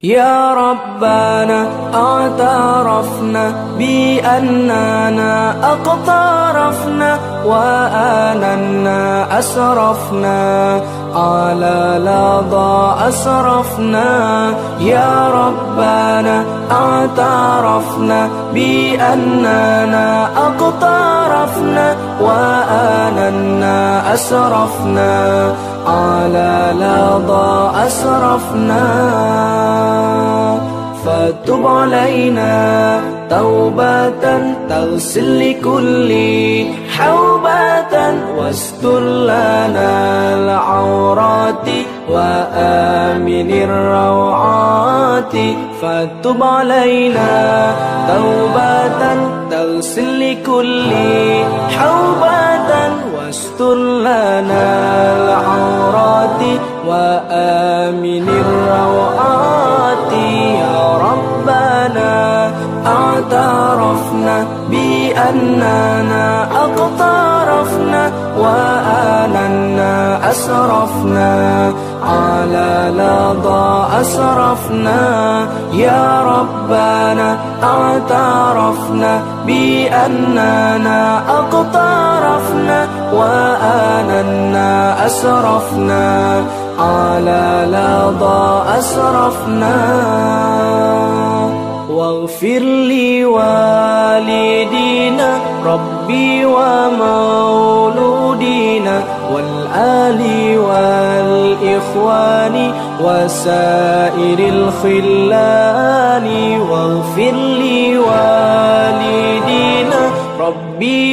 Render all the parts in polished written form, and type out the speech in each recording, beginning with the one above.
يا ربنا اعترفنا بأننا أقترفنا وآننا أسرفنا على لظى أسرفنا. يا ربنا اعترفنا بأننا أقترفنا وآننا أسرفنا على لظى أسرفنا. فتب علينا توبة تغسل لكل حوبة واستر لنا العورات وآمن الروعات. فتب علينا توبة تغسل لكل حوبة واستر لنا العورات وآمن الروعات. يا ربنا اعترفنا بأننا أقترفنا وآننا أسرفنا على لظى أسرفنا. يا ربنا اعترفنا بأننا أقترفنا وآننا أسرفنا على لظى أسرفنا. واغفر لوالدينا ربي ومولودينا والآل والإخوان وسائر الخلان. واغفر لوالدينا ربي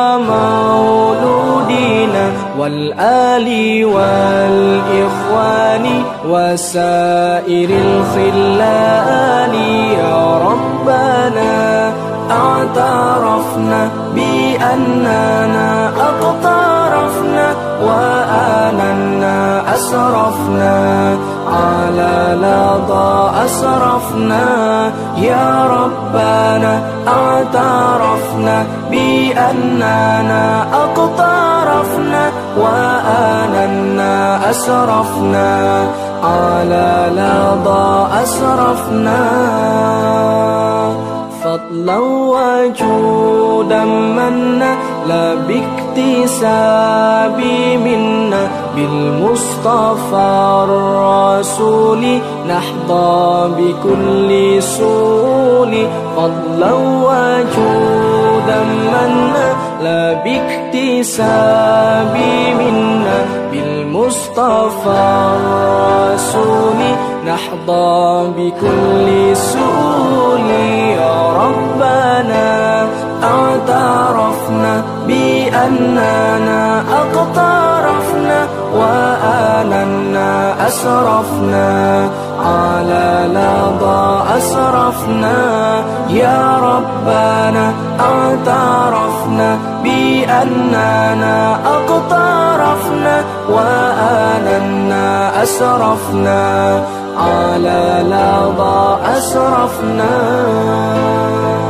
ومولودينا والآل والإخوان وسائر الخلان. يا ربنا اعترفنا بأننا أقترفنا وآننا أسرفنا على لظى أسرفنا. يا ربنا اعترفنا بأننا أقترفنا وآننا أسرفنا على لظى أسرفنا. فضلا وجودا منا لا باكتساب منا بالمصطفى الرسول نحظى بكل سول. فضلا وجودا منا لا باكتساب منا بالمصطفى الرسول نحظى بكل سول. يا ربنا اعترفنا بأننا أقترفنا وآننا أسرفنا على لظى أسرفنا. يا ربنا اعترفنا بأننا أقترفنا وآننا أسرفنا على لظى أسرفنا.